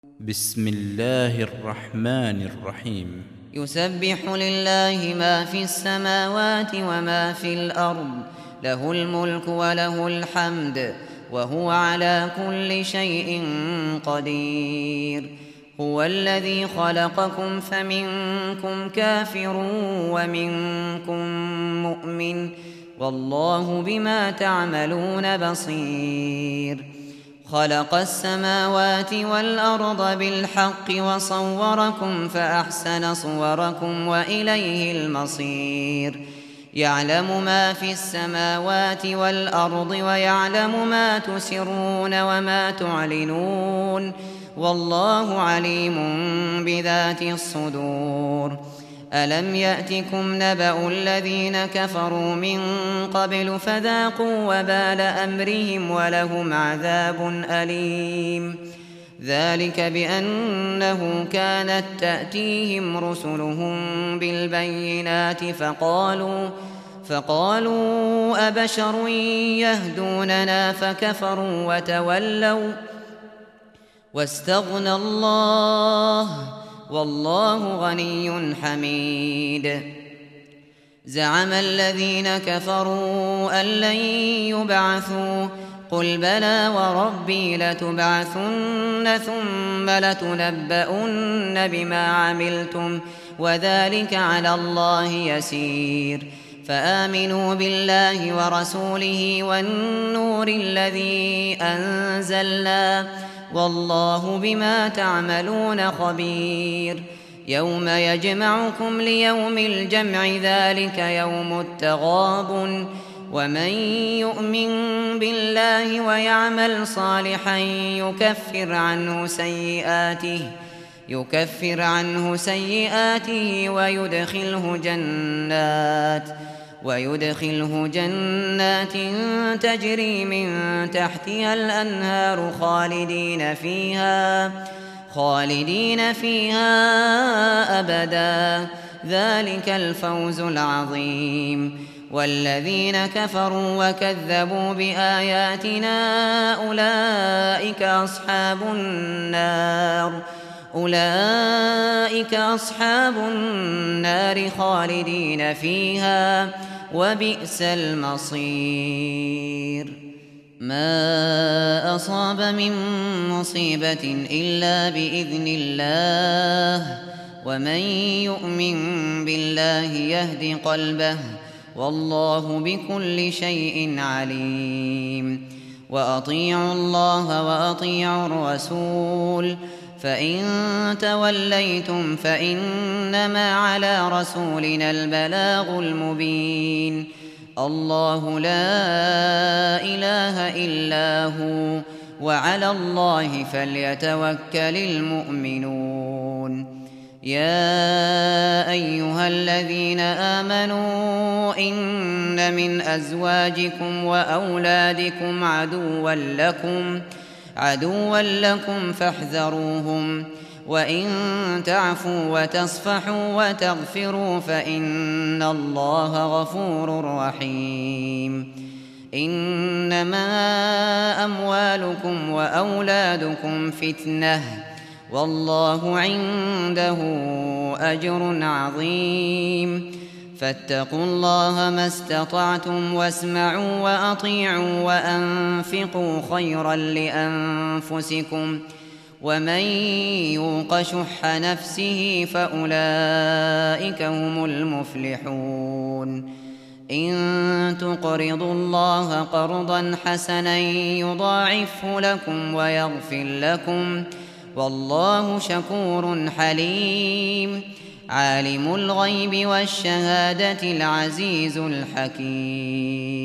بسم الله الرحمن الرحيم. يسبح لله ما في السماوات وما في الأرض، له الملك وله الحمد، وهو على كل شيء قدير. هو الذي خلقكم فمنكم كافر ومنكم مؤمن، والله بما تعملون بصير. خلق السماوات والأرض بالحق وصوركم فأحسن صوركم وإليه المصير. يعلم ما في السماوات والأرض ويعلم ما تسرون وما تعلنون، والله عليم بذات الصدور. ألم يأتكم نبأ الذين كفروا من قبل فذاقوا وبال أمرهم ولهم عذاب أليم. ذلك بأنه كانت تأتيهم رسلهم بالبينات فقالوا أبشر يهدوننا فكفروا وتولوا واستغنى الله، والله غني حميد. زعم الذين كفروا أن لن يبعثوا، قل بلى وربي لتبعثن ثم لتنبؤن بما عملتم، وذلك على الله يسير. فآمنوا بالله ورسوله والنور الذي أنزلنا، والله بما تعملون خبير. يوم يجمعكم ليوم الجمع، ذلك يوم التغابن. ومن يؤمن بالله ويعمل صالحا يكفر عنه سيئاته ويدخله جنات تجري من تحتها الأنهار خالدين فيها أبدا، ذلك الفوز العظيم. والذين كفروا وكذبوا بآياتنا أولئك أصحاب النار خالدين فيها، وبئس المصير. ما أصاب من مصيبة إلا بإذن الله، ومن يؤمن بالله يهد قلبه، والله بكل شيء عليم. وأطيعوا الله وأطيعوا الرسول، فإن توليتم فإنما على رسولنا البلاغ المبين. الله لا إله إلا هو، وعلى الله فليتوكل المؤمنون. يا أيها الذين آمنوا إن من أزواجكم وأولادكم عدوا لكم فاحذروهم، وإن تعفوا وتصفحوا وتغفروا فإن الله غفور رحيم. إنما أموالكم وأولادكم فتنة، والله عنده أجر عظيم. فاتقوا الله ما استطعتم، واسمعوا وأطيعوا وأنفقوا خيرا لأنفسكم، ومن يوق شح نفسه فأولئك هم المفلحون. إن تقرضوا الله قرضا حسنا يضاعفه لكم ويغفر لكم، والله شكور حليم. عالم الغيب والشهادة العزيز الحكيم.